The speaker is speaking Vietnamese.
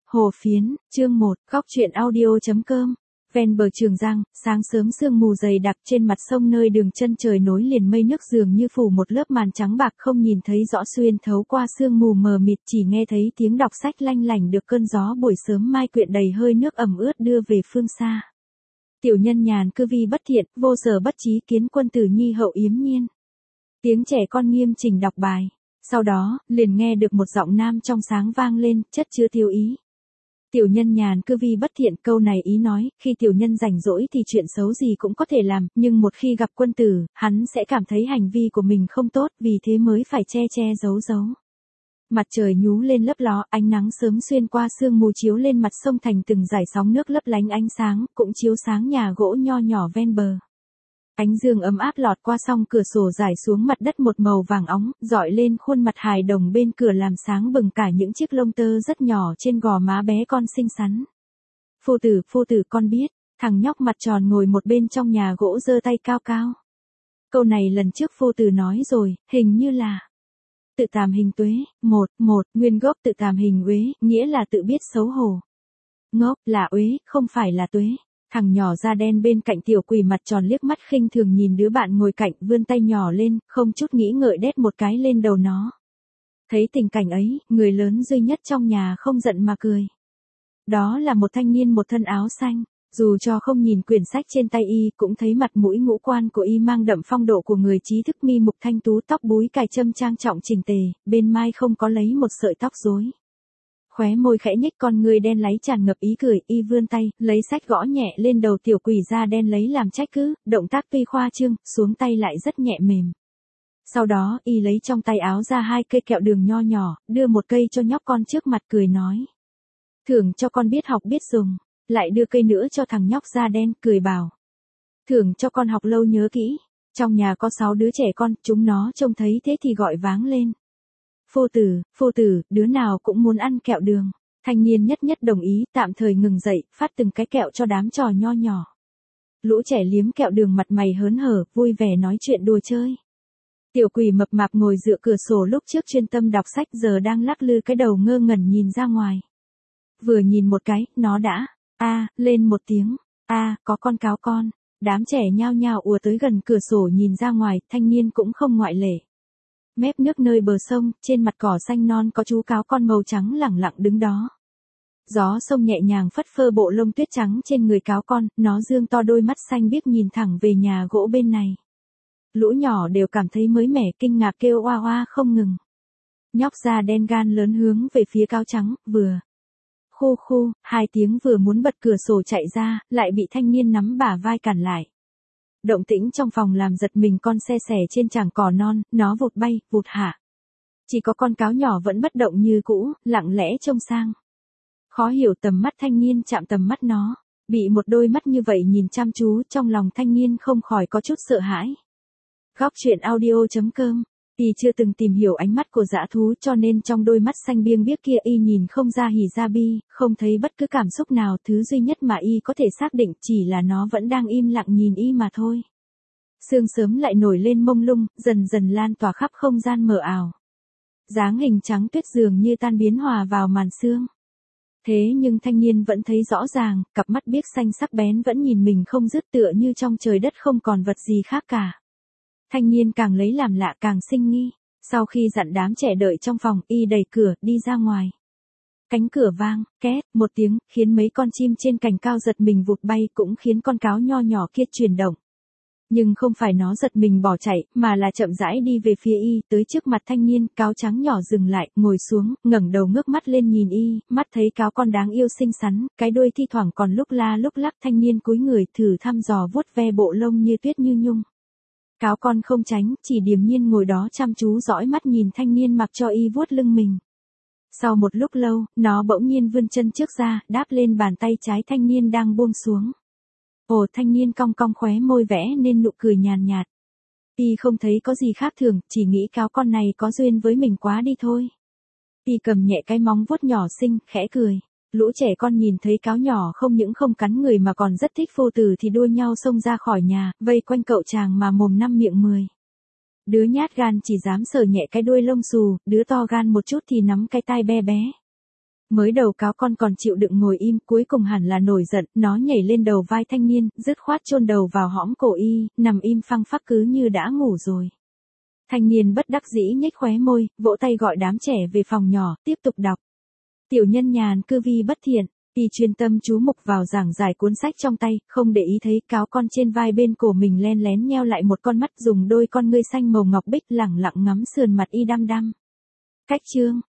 Hồ Phiến, chương 1, góc truyện audio.com. Ven bờ Trường Giang, sáng sớm sương mù dày đặc trên mặt sông nơi đường chân trời nối liền mây nước dường như phủ một lớp màn trắng bạc không nhìn thấy rõ xuyên thấu qua sương mù mờ mịt, chỉ nghe thấy tiếng đọc sách lanh lảnh được cơn gió buổi sớm mai quyện đầy hơi nước ẩm ướt đưa về phương xa. Tiểu nhân nhàn cư vi bất thiện, vô sở bất trí kiến quân tử nhi hậu yếm nhiên. Tiếng trẻ con nghiêm chỉnh đọc bài. Sau đó, liền nghe được một giọng nam trong sáng vang lên, chất chứa thiếu ý. Tiểu nhân nhàn cư vi bất thiện, câu này ý nói, khi tiểu nhân rảnh rỗi thì chuyện xấu gì cũng có thể làm, nhưng một khi gặp quân tử, hắn sẽ cảm thấy hành vi của mình không tốt, vì thế mới phải che giấu. Mặt trời nhú lên lấp ló, ánh nắng sớm xuyên qua sương mù chiếu lên mặt sông thành từng dải sóng nước lấp lánh ánh sáng, cũng chiếu sáng nhà gỗ nho nhỏ ven bờ. Ánh dương ấm áp lọt qua song cửa sổ rải xuống mặt đất một màu vàng óng, dọi lên khuôn mặt hài đồng bên cửa làm sáng bừng cả những chiếc lông tơ rất nhỏ trên gò má bé con xinh xắn. Phu tử con biết, thằng nhóc mặt tròn ngồi một bên trong nhà gỗ giơ tay cao cao. Câu này lần trước phu tử nói rồi, hình như là tự tàm hình tuế, nguyên gốc tự tàm hình uế, nghĩa là tự biết xấu hổ. Ngốc là uế, không phải là tuế. Thằng nhỏ da đen bên cạnh tiểu quỷ mặt tròn liếc mắt khinh thường nhìn đứa bạn ngồi cạnh, vươn tay nhỏ lên, không chút nghĩ ngợi đét một cái lên đầu nó. Thấy tình cảnh ấy, người lớn duy nhất trong nhà không giận mà cười. Đó là một thanh niên một thân áo xanh, dù cho không nhìn quyển sách trên tay y, cũng thấy mặt mũi ngũ quan của y mang đậm phong độ của người trí thức, mi mục thanh tú, tóc búi cài châm trang trọng chỉnh tề, bên mai không có lấy một sợi tóc rối. Khóe môi khẽ nhếch, con người đen láy tràn ngập ý cười, y vươn tay, lấy sách gõ nhẹ lên đầu tiểu quỷ da đen lấy làm trách cứ, động tác tuy khoa trương, xuống tay lại rất nhẹ mềm. Sau đó, y lấy trong tay áo ra 2 cây kẹo đường nho nhỏ, đưa một cây cho nhóc con trước mặt cười nói. Thưởng cho con biết học biết dùng, lại đưa cây nữa cho thằng nhóc da đen, cười bảo. Thưởng cho con học lâu nhớ kỹ, trong nhà có 6 đứa trẻ con, chúng nó trông thấy thế thì gọi váng lên. Phu tử, đứa nào cũng muốn ăn kẹo đường. Thanh niên nhất đồng ý, tạm thời ngừng dậy, phát từng cái kẹo cho đám trò nho nhỏ. Lũ trẻ liếm kẹo đường mặt mày hớn hở, vui vẻ nói chuyện đùa chơi. Tiểu quỷ mập mạp ngồi dựa cửa sổ lúc trước chuyên tâm đọc sách giờ đang lắc lư cái đầu ngơ ngẩn nhìn ra ngoài. Vừa nhìn một cái, nó đã, lên một tiếng, có con cáo con. Đám trẻ nhao nhao ùa tới gần cửa sổ nhìn ra ngoài, thanh niên cũng không ngoại lệ. Mép nước nơi bờ sông, trên mặt cỏ xanh non có chú cáo con màu trắng lẳng lặng đứng đó. Gió sông nhẹ nhàng phất phơ bộ lông tuyết trắng trên người cáo con, nó dương to đôi mắt xanh biếc nhìn thẳng về nhà gỗ bên này. Lũ nhỏ đều cảm thấy mới mẻ, kinh ngạc kêu oa oa không ngừng. Nhóc da đen gan lớn hướng về phía cáo trắng, vừa. Khu, 2 tiếng vừa muốn bật cửa sổ chạy ra, lại bị thanh niên nắm bả vai cản lại. Động tĩnh trong phòng làm giật mình con xe sẻ trên tràng cỏ non, nó vụt bay, vụt hạ. Chỉ có con cáo nhỏ vẫn bất động như cũ, lặng lẽ trông sang. Khó hiểu tầm mắt thanh niên chạm tầm mắt nó, bị một đôi mắt như vậy nhìn chăm chú, trong lòng thanh niên không khỏi có chút sợ hãi. Góc truyện audio.com. Y chưa từng tìm hiểu ánh mắt của dã thú cho nên trong đôi mắt xanh biếc biếc kia y nhìn không ra hỉ ra bi, không thấy bất cứ cảm xúc nào, thứ duy nhất mà y có thể xác định chỉ là nó vẫn đang im lặng nhìn y mà thôi. Sương sớm lại nổi lên mông lung, dần dần lan tỏa khắp không gian mờ ảo. Dáng hình trắng tuyết dường như tan biến hòa vào màn sương. Thế nhưng thanh niên vẫn thấy rõ ràng, cặp mắt biếc xanh sắc bén vẫn nhìn mình không dứt, tựa như trong trời đất không còn vật gì khác cả. Thanh niên càng lấy làm lạ càng sinh nghi, sau khi dặn đám trẻ đợi trong phòng, y đẩy cửa, đi ra ngoài. Cánh cửa vang, két, một tiếng, khiến mấy con chim trên cành cao giật mình vụt bay, cũng khiến con cáo nho nhỏ kia chuyển động. Nhưng không phải nó giật mình bỏ chạy, mà là chậm rãi đi về phía y, tới trước mặt thanh niên, cáo trắng nhỏ dừng lại, ngồi xuống, ngẩng đầu ngước mắt lên nhìn y, mắt thấy cáo con đáng yêu xinh xắn, cái đuôi thi thoảng còn lúc la lúc lắc, thanh niên cúi người thử thăm dò vuốt ve bộ lông như tuyết như nhung. Cáo con không tránh, chỉ điềm nhiên ngồi đó chăm chú dõi mắt nhìn thanh niên mặc cho y vuốt lưng mình. Sau một lúc lâu, nó bỗng nhiên vươn chân trước ra, đáp lên bàn tay trái thanh niên đang buông xuống. Thanh niên cong cong khóe môi vẽ nên nụ cười nhàn nhạt. Y không thấy có gì khác thường, chỉ nghĩ cáo con này có duyên với mình quá đi thôi. Y cầm nhẹ cái móng vuốt nhỏ xinh, khẽ cười. Lũ trẻ con nhìn thấy cáo nhỏ không những không cắn người mà còn rất thích phu tử thì đua nhau xông ra khỏi nhà, vây quanh cậu chàng mà mồm năm miệng 10. Đứa nhát gan chỉ dám sờ nhẹ cái đuôi lông xù, đứa to gan một chút thì nắm cái tai be bé. Mới đầu cáo con còn chịu đựng ngồi im, cuối cùng hẳn là nổi giận, nó nhảy lên đầu vai thanh niên, dứt khoát chôn đầu vào hõm cổ y, nằm im phăng phắc cứ như đã ngủ rồi. Thanh niên bất đắc dĩ nhếch khóe môi, vỗ tay gọi đám trẻ về phòng nhỏ, tiếp tục đọc. Tiểu nhân nhàn cư vi bất thiện, y chuyên tâm chú mục vào giảng giải cuốn sách trong tay, không để ý thấy cáo con trên vai bên cổ mình len lén nheo lại một con mắt dùng đôi con ngươi xanh màu ngọc bích lẳng lặng ngắm sườn mặt y đăm đăm. Cách chương